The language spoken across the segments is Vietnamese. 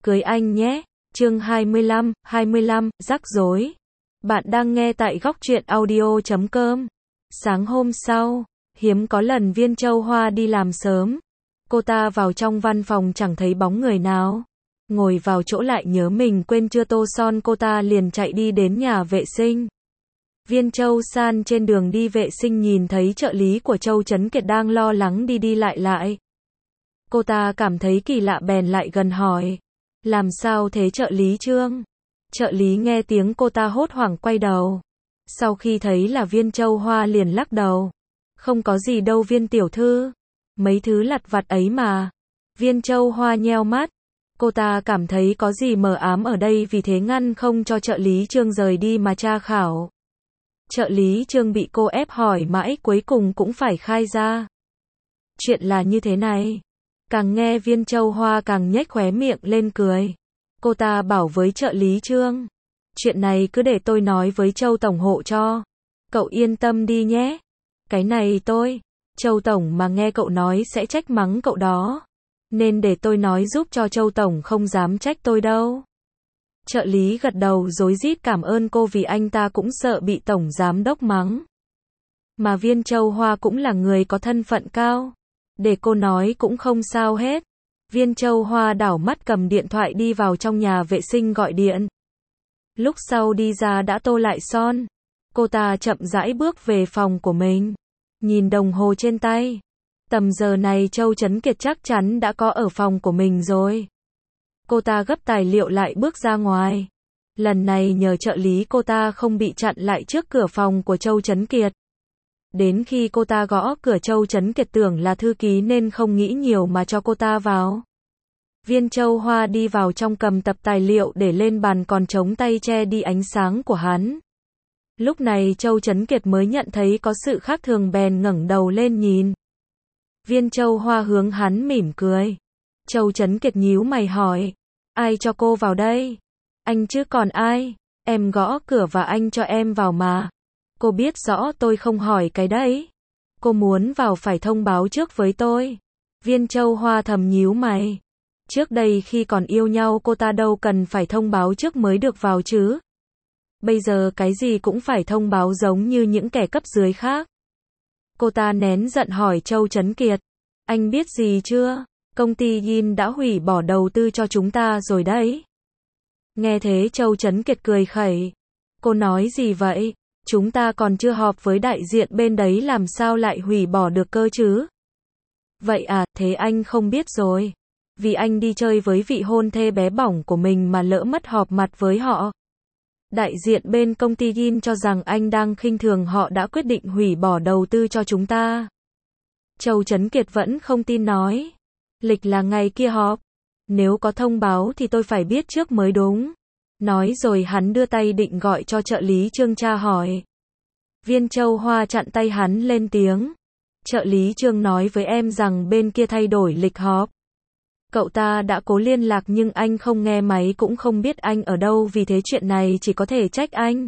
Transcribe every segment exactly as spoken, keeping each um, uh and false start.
cưới anh nhé. Chương hai mươi lăm, hai mươi lăm, rắc rối. Bạn đang nghe tại góc truyện audio chấm com. Sáng hôm sau, hiếm có lần Viên Châu Hoa đi làm sớm. Cô ta vào trong văn phòng chẳng thấy bóng người nào. Ngồi vào chỗ lại nhớ mình quên chưa tô son, cô ta liền chạy đi đến nhà vệ sinh. Viên Châu San trên đường đi vệ sinh nhìn thấy trợ lý của Châu Chấn Kiệt đang lo lắng đi đi lại lại. Cô ta cảm thấy kỳ lạ bèn lại gần hỏi. Làm sao thế trợ lý Trương? Trợ lý nghe tiếng cô ta hốt hoảng quay đầu. Sau khi thấy là Viên Châu Hoa liền lắc đầu. Không có gì đâu Viên tiểu thư. Mấy thứ lặt vặt ấy mà. Viên Châu Hoa nheo mắt. Cô ta cảm thấy có gì mờ ám ở đây, vì thế ngăn không cho trợ lý Trương rời đi mà tra khảo. Trợ lý Trương bị cô ép hỏi mãi cuối cùng cũng phải khai ra. Chuyện là như thế này. Càng nghe Viên Châu Hoa càng nhếch khóe miệng lên cười. Cô ta bảo với trợ lý Trương. Chuyện này cứ để tôi nói với Châu Tổng hộ cho. Cậu yên tâm đi nhé. Cái này tôi, Châu Tổng mà nghe cậu nói sẽ trách mắng cậu đó. Nên để tôi nói giúp cho Châu Tổng không dám trách tôi đâu. Trợ lý gật đầu rối rít cảm ơn cô vì anh ta cũng sợ bị Tổng Giám Đốc mắng. Mà Viên Châu Hoa cũng là người có thân phận cao. Để cô nói cũng không sao hết. Viên Châu Hoa đảo mắt cầm điện thoại đi vào trong nhà vệ sinh gọi điện. Lúc sau đi ra đã tô lại son. Cô ta chậm rãi bước về phòng của mình. Nhìn đồng hồ trên tay. Tầm giờ này Châu Chấn Kiệt chắc chắn đã có ở phòng của mình rồi. Cô ta gấp tài liệu lại bước ra ngoài. Lần này nhờ trợ lý cô ta không bị chặn lại trước cửa phòng của Châu Chấn Kiệt. Đến khi cô ta gõ cửa, Châu Chấn Kiệt tưởng là thư ký nên không nghĩ nhiều mà cho cô ta vào. Viên Châu Hoa đi vào trong cầm tập tài liệu để lên bàn còn chống tay che đi ánh sáng của hắn. Lúc này Châu Chấn Kiệt mới nhận thấy có sự khác thường bèn ngẩng đầu lên nhìn. Viên Châu Hoa hướng hắn mỉm cười. Châu Chấn Kiệt nhíu mày hỏi. Ai cho cô vào đây? Anh chứ còn ai? Em gõ cửa và anh cho em vào mà. Cô biết rõ tôi không hỏi cái đấy. Cô muốn vào phải thông báo trước với tôi. Viên Châu Hoa thầm nhíu mày. Trước đây khi còn yêu nhau cô ta đâu cần phải thông báo trước mới được vào chứ. Bây giờ cái gì cũng phải thông báo giống như những kẻ cấp dưới khác. Cô ta nén giận hỏi Châu Chấn Kiệt. Anh biết gì chưa? Công ty Yin đã hủy bỏ đầu tư cho chúng ta rồi đấy. Nghe thế Châu Chấn Kiệt cười khẩy. Cô nói gì vậy? Chúng ta còn chưa họp với đại diện bên đấy làm sao lại hủy bỏ được cơ chứ? Vậy à, thế anh không biết rồi. Vì anh đi chơi với vị hôn thê bé bỏng của mình mà lỡ mất họp mặt với họ. Đại diện bên công ty Yin cho rằng anh đang khinh thường họ đã quyết định hủy bỏ đầu tư cho chúng ta. Châu Chấn Kiệt vẫn không tin nói. Lịch là ngày kia họp. Nếu có thông báo thì tôi phải biết trước mới đúng. Nói rồi hắn đưa tay định gọi cho trợ lý Trương tra hỏi. Viên Châu Hoa chặn tay hắn lên tiếng. Trợ lý Trương nói với em rằng bên kia thay đổi lịch họp. Cậu ta đã cố liên lạc nhưng anh không nghe máy cũng không biết anh ở đâu, vì thế chuyện này chỉ có thể trách anh.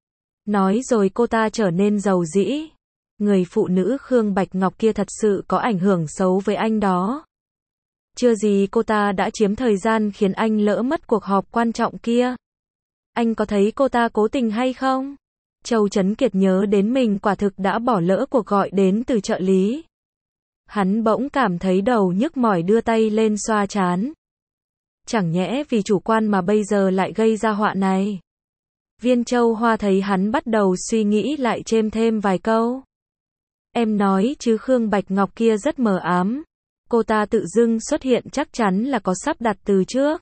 Nói rồi cô ta trở nên dầu dĩ. Người phụ nữ Khương Bạch Ngọc kia thật sự có ảnh hưởng xấu với anh đó. Chưa gì cô ta đã chiếm thời gian khiến anh lỡ mất cuộc họp quan trọng kia. Anh có thấy cô ta cố tình hay không? Châu Chấn Kiệt nhớ đến mình quả thực đã bỏ lỡ cuộc gọi đến từ trợ lý. Hắn bỗng cảm thấy đầu nhức mỏi đưa tay lên xoa trán. Chẳng nhẽ vì chủ quan mà bây giờ lại gây ra họa này. Viên Châu Hoa thấy hắn bắt đầu suy nghĩ lại chêm thêm vài câu. Em nói chứ Khương Bạch Ngọc kia rất mờ ám. Cô ta tự dưng xuất hiện chắc chắn là có sắp đặt từ trước.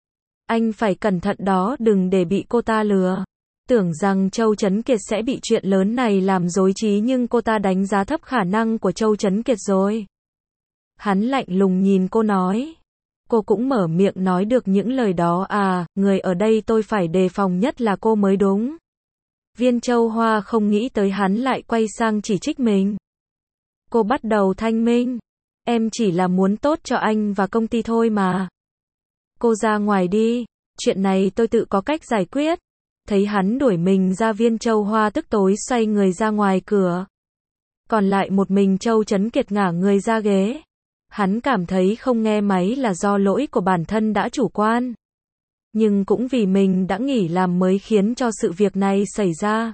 Anh phải cẩn thận đó, đừng để bị cô ta lừa. Tưởng rằng Châu Chấn Kiệt sẽ bị chuyện lớn này làm rối trí nhưng cô ta đánh giá thấp khả năng của Châu Chấn Kiệt rồi. Hắn lạnh lùng nhìn cô nói. Cô cũng mở miệng nói được những lời đó à, người ở đây tôi phải đề phòng nhất là cô mới đúng. Viên Châu Hoa không nghĩ tới hắn lại quay sang chỉ trích mình. Cô bắt đầu thanh minh. Em chỉ là muốn tốt cho anh và công ty thôi mà. Cô ra ngoài đi, chuyện này tôi tự có cách giải quyết. Thấy hắn đuổi mình ra, Viên Châu Hoa tức tối xoay người ra ngoài cửa. Còn lại một mình Châu Chấn Kiệt ngả người ra ghế. Hắn cảm thấy không nghe máy là do lỗi của bản thân đã chủ quan. Nhưng cũng vì mình đã nghỉ làm mới khiến cho sự việc này xảy ra.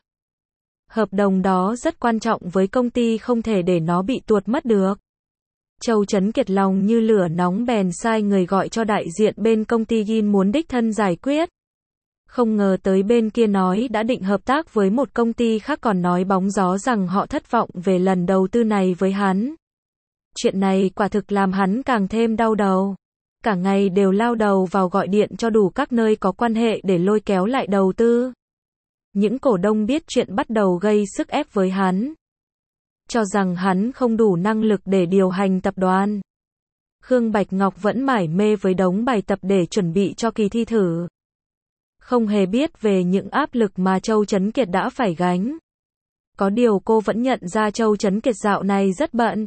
Hợp đồng đó rất quan trọng với công ty, không thể để nó bị tuột mất được. Châu Chấn Kiệt lòng như lửa nóng bèn sai người gọi cho đại diện bên công ty Gin muốn đích thân giải quyết. Không ngờ tới bên kia nói đã định hợp tác với một công ty khác, còn nói bóng gió rằng họ thất vọng về lần đầu tư này với hắn. Chuyện này quả thực làm hắn càng thêm đau đầu. Cả ngày đều lao đầu vào gọi điện cho đủ các nơi có quan hệ để lôi kéo lại đầu tư. Những cổ đông biết chuyện bắt đầu gây sức ép với hắn, cho rằng hắn không đủ năng lực để điều hành tập đoàn. Khương Bạch Ngọc vẫn mải mê với đống bài tập để chuẩn bị cho kỳ thi thử. Không hề biết về những áp lực mà Châu Chấn Kiệt đã phải gánh. Có điều cô vẫn nhận ra Châu Chấn Kiệt dạo này rất bận.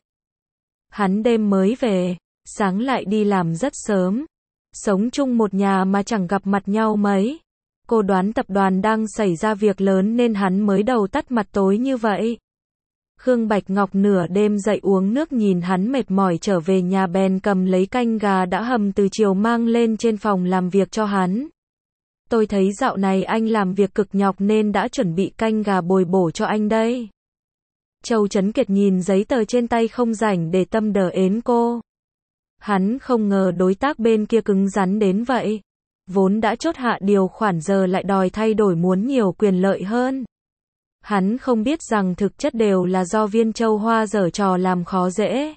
Hắn đêm mới về, sáng lại đi làm rất sớm. Sống chung một nhà mà chẳng gặp mặt nhau mấy. Cô đoán tập đoàn đang xảy ra việc lớn nên hắn mới đầu tắt mặt tối như vậy. Khương Bạch Ngọc nửa đêm dậy uống nước, nhìn hắn mệt mỏi trở về nhà bèn cầm lấy canh gà đã hầm từ chiều mang lên trên phòng làm việc cho hắn. Tôi thấy dạo này anh làm việc cực nhọc nên đã chuẩn bị canh gà bồi bổ cho anh đây. Châu Chấn Kiệt nhìn giấy tờ trên tay không rảnh để tâm đờ ến cô. Hắn không ngờ đối tác bên kia cứng rắn đến vậy. Vốn đã chốt hạ điều khoản giờ lại đòi thay đổi, muốn nhiều quyền lợi hơn. Hắn không biết rằng thực chất đều là do Viên Châu Hoa giở trò làm khó dễ.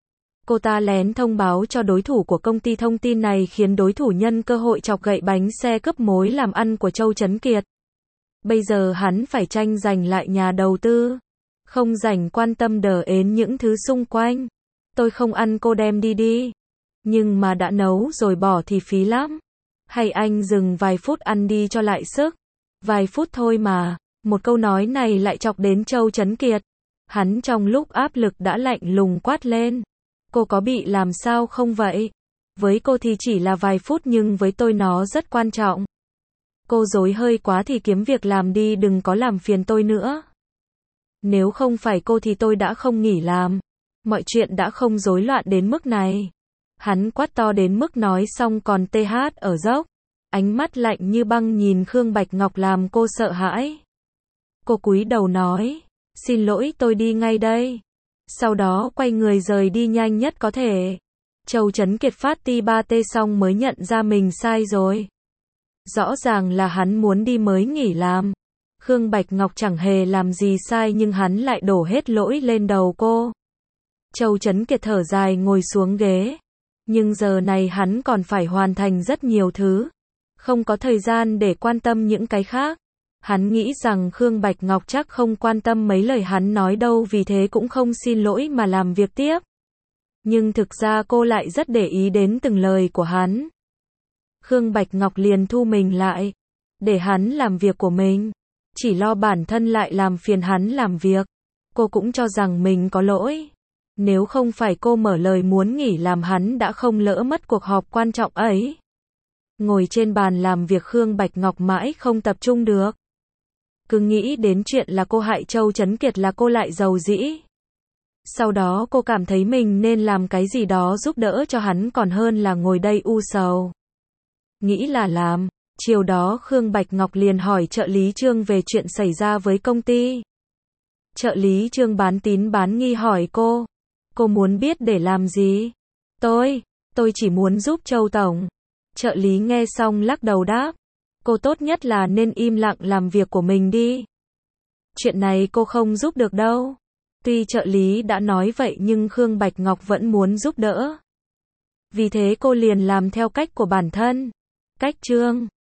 Cô ta lén thông báo cho đối thủ của công ty thông tin này, khiến đối thủ nhân cơ hội chọc gậy bánh xe cướp mối làm ăn của Châu Chấn Kiệt. Bây giờ hắn phải tranh giành lại nhà đầu tư. Không rảnh quan tâm đờ ến những thứ xung quanh. Tôi không ăn, cô đem đi đi. Nhưng mà đã nấu rồi bỏ thì phí lắm. Hay anh dừng vài phút ăn đi cho lại sức. Vài phút thôi mà. Một câu nói này lại chọc đến Châu Chấn Kiệt. Hắn trong lúc áp lực đã lạnh lùng quát lên. Cô có bị làm sao không vậy? Với cô thì chỉ là vài phút nhưng với tôi nó rất quan trọng. Cô dối hơi quá thì kiếm việc làm đi, đừng có làm phiền tôi nữa. Nếu không phải cô thì tôi đã không nghỉ làm. Mọi chuyện đã không rối loạn đến mức này. Hắn quát to đến mức nói xong còn tê hát ở dốc. Ánh mắt lạnh như băng nhìn Khương Bạch Ngọc làm cô sợ hãi. Cô cúi đầu nói, xin lỗi, tôi đi ngay đây. Sau đó quay người rời đi nhanh nhất có thể. Châu Chấn Kiệt phát ti ba tê xong mới nhận ra mình sai rồi. Rõ ràng là hắn muốn đi mới nghỉ làm. Khương Bạch Ngọc chẳng hề làm gì sai nhưng hắn lại đổ hết lỗi lên đầu cô. Châu Chấn Kiệt thở dài ngồi xuống ghế. Nhưng giờ này hắn còn phải hoàn thành rất nhiều thứ. Không có thời gian để quan tâm những cái khác. Hắn nghĩ rằng Khương Bạch Ngọc chắc không quan tâm mấy lời hắn nói đâu, vì thế cũng không xin lỗi mà làm việc tiếp. Nhưng thực ra cô lại rất để ý đến từng lời của hắn. Khương Bạch Ngọc liền thu mình lại. Để hắn làm việc của mình. Chỉ lo bản thân lại làm phiền hắn làm việc. Cô cũng cho rằng mình có lỗi. Nếu không phải cô mở lời muốn nghỉ làm, hắn đã không lỡ mất cuộc họp quan trọng ấy. Ngồi trên bàn làm việc, Khương Bạch Ngọc mãi không tập trung được. Cứ nghĩ đến chuyện là cô hại Châu Chấn Kiệt là cô lại giàu dĩ. Sau đó cô cảm thấy mình nên làm cái gì đó giúp đỡ cho hắn còn hơn là ngồi đây u sầu. Nghĩ là làm. Chiều đó Khương Bạch Ngọc liền hỏi trợ lý Trương về chuyện xảy ra với công ty. Trợ lý Trương bán tín bán nghi hỏi cô. Cô muốn biết để làm gì? Tôi, tôi chỉ muốn giúp Châu Tổng. Trợ lý nghe xong lắc đầu đáp. Cô tốt nhất là nên im lặng làm việc của mình đi. Chuyện này cô không giúp được đâu. Tuy trợ lý đã nói vậy nhưng Khương Bạch Ngọc vẫn muốn giúp đỡ. Vì thế cô liền làm theo cách của bản thân. Cách Trương.